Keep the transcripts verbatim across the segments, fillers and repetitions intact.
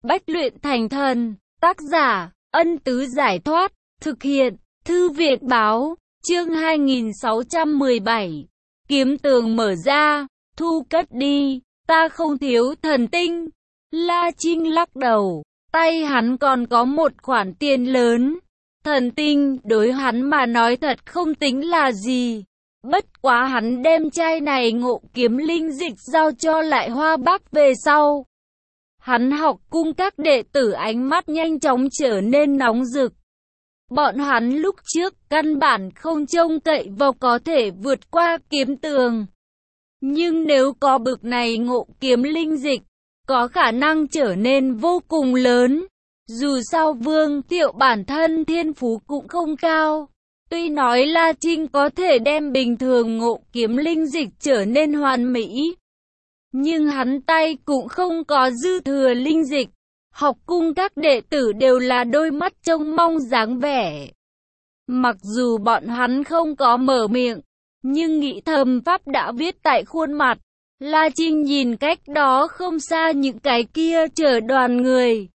Bách luyện thành thần. Tác giả, Ân Tứ Giải Thoát. Thực hiện, Thư Viện Báo. Chương hai nghìn sáu trăm mười bảy. Kiếm tường mở ra. Thu cất đi. Ta không thiếu thần tinh. La Trinh lắc đầu. Tay hắn còn có một khoản tiền lớn. Thần tinh đối hắn mà nói thật không tính là gì. Bất quá hắn đem chai này ngộ kiếm linh dịch giao cho Lại Hoa Bắc về sau. Hắn học cung các đệ tử ánh mắt nhanh chóng trở nên nóng rực. Bọn hắn lúc trước căn bản không trông cậy vào có thể vượt qua kiếm tường. Nhưng nếu có bực này ngộ kiếm linh dịch, có khả năng trở nên vô cùng lớn. Dù sao Vương Thiệu bản thân thiên phú cũng không cao. Tuy nói La Trinh có thể đem bình thường ngộ kiếm linh dịch trở nên hoàn mỹ, nhưng hắn tay cũng không có dư thừa linh dịch. Học cung các đệ tử đều là đôi mắt trông mong dáng vẻ. Mặc dù bọn hắn không có mở miệng, nhưng nghĩ thầm pháp đã viết tại khuôn mặt. La Trinh nhìn cách đó không xa những cái kia chở đoàn người.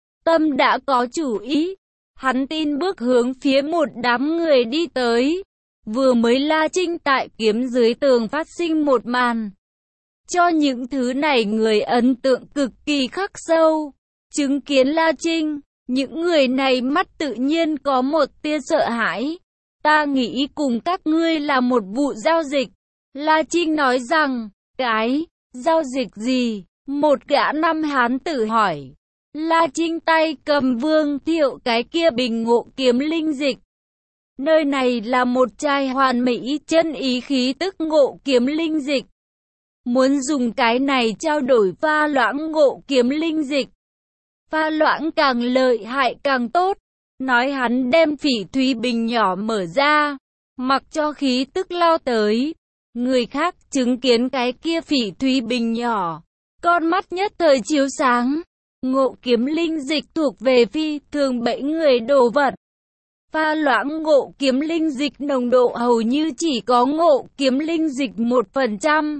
Tâm đã có chủ ý. Hắn tin bước hướng phía một đám người đi tới. Vừa mới La Trinh tại kiếm dưới tường phát sinh một màn, cho những thứ này người ấn tượng cực kỳ khắc sâu. Chứng kiến La Trinh, những người này mắt tự nhiên có một tia sợ hãi. Ta nghĩ cùng các ngươi là một vụ giao dịch. La Trinh nói rằng, cái, giao dịch gì? Một gã năm hán tử hỏi. La Trinh tay cầm Vương Thiệu cái kia bình ngộ kiếm linh dịch. Nơi này là một chai hoàn mỹ chân ý khí tức ngộ kiếm linh dịch. Muốn dùng cái này trao đổi pha loãng ngộ kiếm linh dịch. Pha loãng càng lợi hại càng tốt. Nói hắn đem phỉ thúy bình nhỏ mở ra, mặc cho khí tức lao tới. Người khác chứng kiến cái kia phỉ thúy bình nhỏ, con mắt nhất thời chiếu sáng. Ngộ kiếm linh dịch thuộc về phi thường bẫy người đồ vật. Pha loãng ngộ kiếm linh dịch nồng độ hầu như chỉ có ngộ kiếm linh dịch một phần trăm.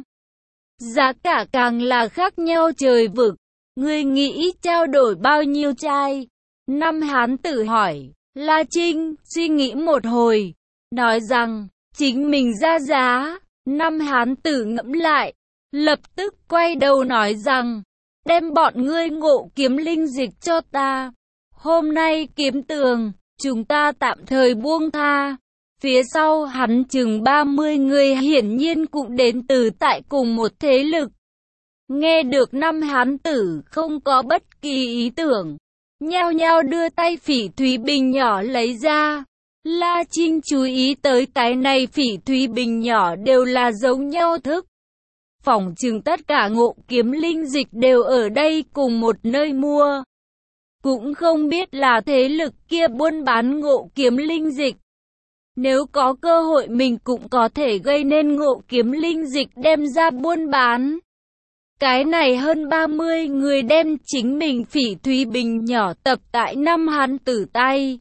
Giá cả càng là khác nhau trời vực. Ngươi nghĩ trao đổi bao nhiêu chai? Năm hán tử hỏi. La Trinh suy nghĩ một hồi, nói rằng chính mình ra giá. Năm hán tử ngẫm lại, lập tức quay đầu nói rằng, đem bọn ngươi ngộ kiếm linh dịch cho ta. Hôm nay kiếm tường, chúng ta tạm thời buông tha. Phía sau hắn chừng ba mươi người hiển nhiên cũng đến từ tại cùng một thế lực. Nghe được năm hán tử không có bất kỳ ý tưởng, nhao nhao đưa tay phỉ thúy bình nhỏ lấy ra. La Trinh chú ý tới cái này phỉ thúy bình nhỏ đều là giống nhau thức. Phỏng chừng tất cả ngộ kiếm linh dịch đều ở đây cùng một nơi mua. Cũng không biết là thế lực kia buôn bán ngộ kiếm linh dịch. Nếu có cơ hội mình cũng có thể gây nên ngộ kiếm linh dịch đem ra buôn bán. Cái này hơn ba mươi người đem chính mình phỉ thúy bình nhỏ tập tại năm hán tử tay.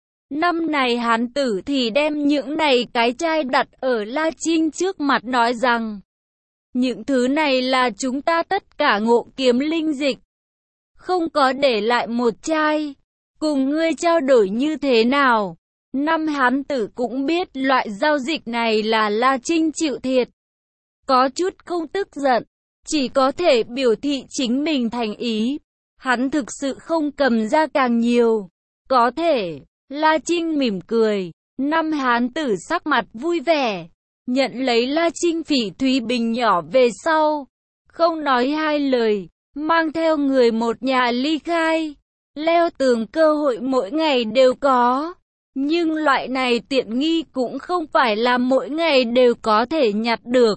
Năm này hán tử thì đem những này cái chai đặt ở La Trinh trước mặt nói rằng, những thứ này là chúng ta tất cả ngộ kiếm linh dịch. Không có để lại một chai. Cùng ngươi trao đổi như thế nào? Năm hán tử cũng biết loại giao dịch này là La Trinh chịu thiệt. Có chút không tức giận, chỉ có thể biểu thị chính mình thành ý. Hắn thực sự không cầm ra càng nhiều. Có thể, La Trinh mỉm cười. Năm hán tử sắc mặt vui vẻ, nhận lấy La Trinh phỉ thúy bình nhỏ về sau. Không nói hai lời, mang theo người một nhà ly khai. Leo tường cơ hội mỗi ngày đều có. Nhưng loại này tiện nghi cũng không phải là mỗi ngày đều có thể nhặt được.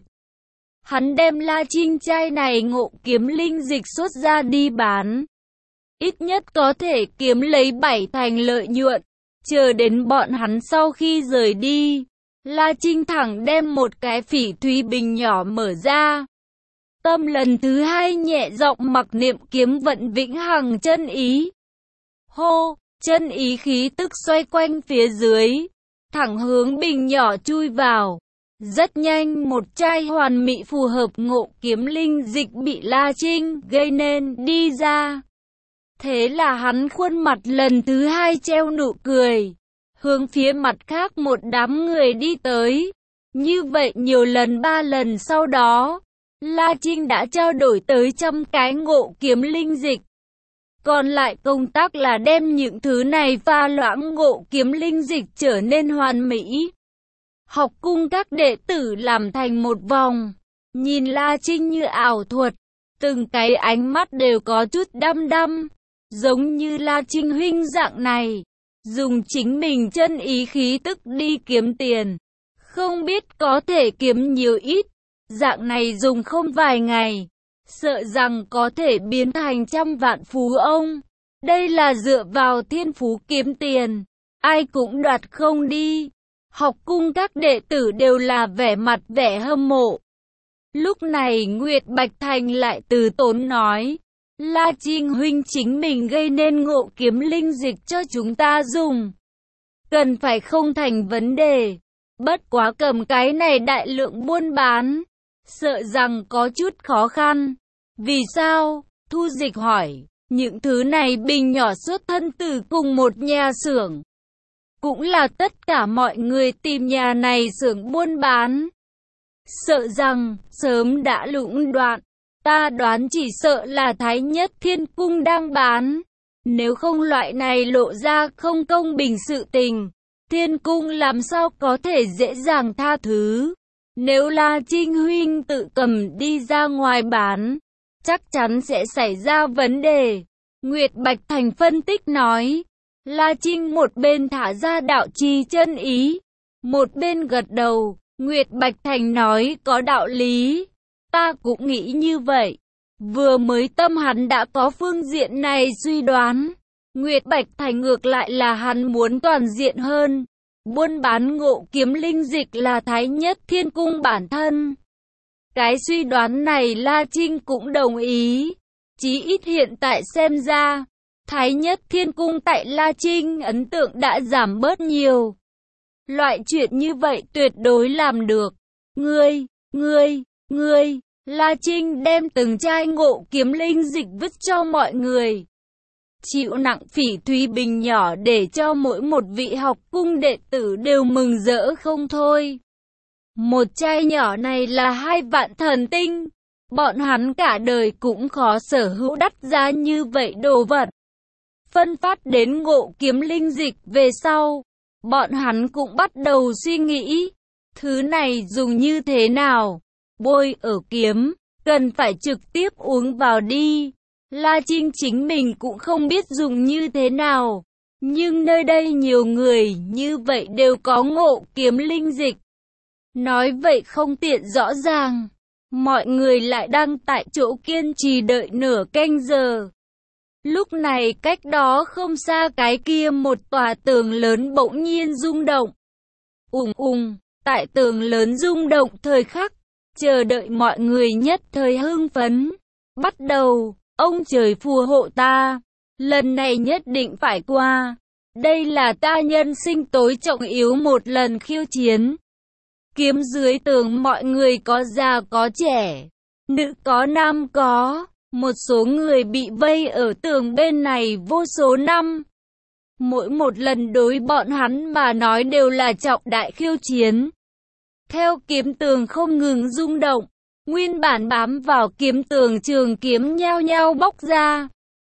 Hắn đem La Trinh chai này ngộ kiếm linh dịch xuất ra đi bán. Ít nhất có thể kiếm lấy bảy thành lợi nhuận. Chờ đến bọn hắn sau khi rời đi, La Trinh thẳng đem một cái phỉ thúy bình nhỏ mở ra. Tâm lần thứ hai nhẹ giọng mặc niệm kiếm vận vĩnh hằng chân ý. Hô, chân ý khí tức xoay quanh phía dưới, thẳng hướng bình nhỏ chui vào. Rất nhanh một chai hoàn mỹ phù hợp ngộ kiếm linh dịch bị La Trinh gây nên đi ra. Thế là hắn khuôn mặt lần thứ hai treo nụ cười, hướng phía mặt khác một đám người đi tới. Như vậy nhiều lần ba lần sau đó, La Trinh đã trao đổi tới trăm cái ngộ kiếm linh dịch. Còn lại công tác là đem những thứ này pha loãng ngộ kiếm linh dịch trở nên hoàn mỹ. Học cung các đệ tử làm thành một vòng, nhìn La Trinh như ảo thuật, từng cái ánh mắt đều có chút đăm đăm, giống như La Trinh huynh dạng này, dùng chính mình chân ý khí tức đi kiếm tiền, không biết có thể kiếm nhiều ít, dạng này dùng không vài ngày, sợ rằng có thể biến thành trăm vạn phú ông. Đây là dựa vào thiên phú kiếm tiền, ai cũng đoạt không đi. Học cung các đệ tử đều là vẻ mặt vẻ hâm mộ. Lúc này Nguyệt Bạch Thành lại từ tốn nói, La Trinh huynh chính mình gây nên ngộ kiếm linh dịch cho chúng ta dùng, cần phải không thành vấn đề. Bất quá cầm cái này đại lượng buôn bán, sợ rằng có chút khó khăn. Vì sao? Thu Dịch hỏi. Những thứ này bình nhỏ xuất thân từ cùng một nhà xưởng, cũng là tất cả mọi người tìm nhà này xưởng buôn bán, sợ rằng sớm đã lũng đoạn. Ta đoán chỉ sợ là Thái Nhất Thiên Cung đang bán. Nếu không loại này lộ ra không công bình sự tình, Thiên Cung làm sao có thể dễ dàng tha thứ. Nếu La Trinh huynh tự cầm đi ra ngoài bán, chắc chắn sẽ xảy ra vấn đề. Nguyệt Bạch Thành phân tích nói. La Trinh một bên thả ra đạo chi chân ý, một bên gật đầu. Nguyệt Bạch Thành nói có đạo lý, ta cũng nghĩ như vậy. Vừa mới tâm hắn đã có phương diện này suy đoán. Nguyệt Bạch Thành ngược lại là hắn muốn toàn diện hơn. Buôn bán ngộ kiếm linh dịch là Thái Nhất Thiên Cung bản thân. Cái suy đoán này La Trinh cũng đồng ý. Chí ít hiện tại xem ra, Thái Nhất Thiên Cung tại La Trinh ấn tượng đã giảm bớt nhiều. Loại chuyện như vậy tuyệt đối làm được. Ngươi, ngươi, ngươi, La Trinh đem từng chai ngộ kiếm linh dịch vứt cho mọi người. Chịu nặng phỉ thúy bình nhỏ để cho mỗi một vị học cung đệ tử đều mừng rỡ không thôi. Một chai nhỏ này là hai vạn thần tinh. Bọn hắn cả đời cũng khó sở hữu đắt giá như vậy đồ vật. Phân phát đến ngộ kiếm linh dịch về sau, bọn hắn cũng bắt đầu suy nghĩ, thứ này dùng như thế nào? Bôi ở kiếm, cần phải trực tiếp uống vào đi. La Trinh chính mình cũng không biết dùng như thế nào, nhưng nơi đây nhiều người như vậy đều có ngộ kiếm linh dịch. Nói vậy không tiện rõ ràng. Mọi người lại đang tại chỗ kiên trì đợi nửa canh giờ. Lúc này cách đó không xa cái kia một tòa tường lớn bỗng nhiên rung động. Ùng ùng, tại tường lớn rung động thời khắc, chờ đợi mọi người nhất thời hưng phấn. Bắt đầu, ông trời phù hộ ta, lần này nhất định phải qua. Đây là ta nhân sinh tối trọng yếu một lần khiêu chiến. Kiếm dưới tường mọi người có già có trẻ, nữ có nam có, một số người bị vây ở tường bên này vô số năm. Mỗi một lần đối bọn hắn mà nói đều là trọng đại khiêu chiến. Theo kiếm tường không ngừng rung động, nguyên bản bám vào kiếm tường trường kiếm nhao nhao bóc ra.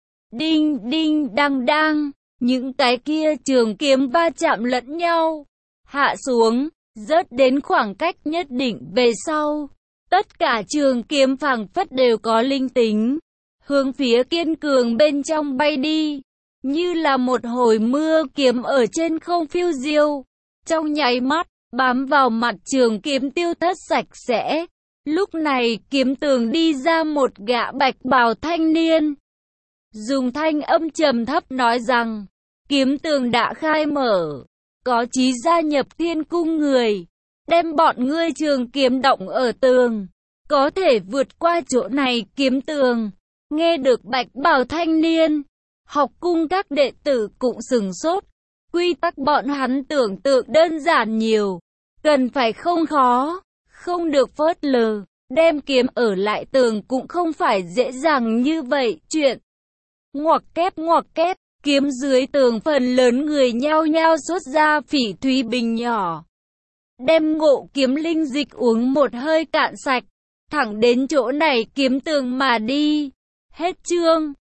Đinh đinh đang đang, những cái kia trường kiếm va chạm lẫn nhau, hạ xuống, rớt đến khoảng cách nhất định về sau. Tất cả trường kiếm phảng phất đều có linh tính, hướng phía kiên cường bên trong bay đi, như là một hồi mưa kiếm ở trên không phiêu diêu. Trong nháy mắt, bám vào mặt trường kiếm tiêu thất sạch sẽ. Lúc này kiếm tường đi ra một gã bạch bào thanh niên, dùng thanh âm trầm thấp nói rằng, kiếm tường đã khai mở, có chí gia nhập thiên cung người, đem bọn ngươi trường kiếm động ở tường, có thể vượt qua chỗ này kiếm tường. Nghe được bạch bào thanh niên, học cung các đệ tử cũng sừng sốt. Quy tắc bọn hắn tưởng tượng đơn giản nhiều, cần phải không khó, không được phớt lờ. Đem kiếm ở lại tường cũng không phải dễ dàng như vậy. Chuyện Ngoặc kép ngoặc kép, kiếm dưới tường phần lớn người nhao nhao xuất ra phỉ thúy bình nhỏ. Đem Ngộ Kiếm linh dịch uống một hơi cạn sạch, thẳng đến chỗ này kiếm tường mà đi. Hết chương.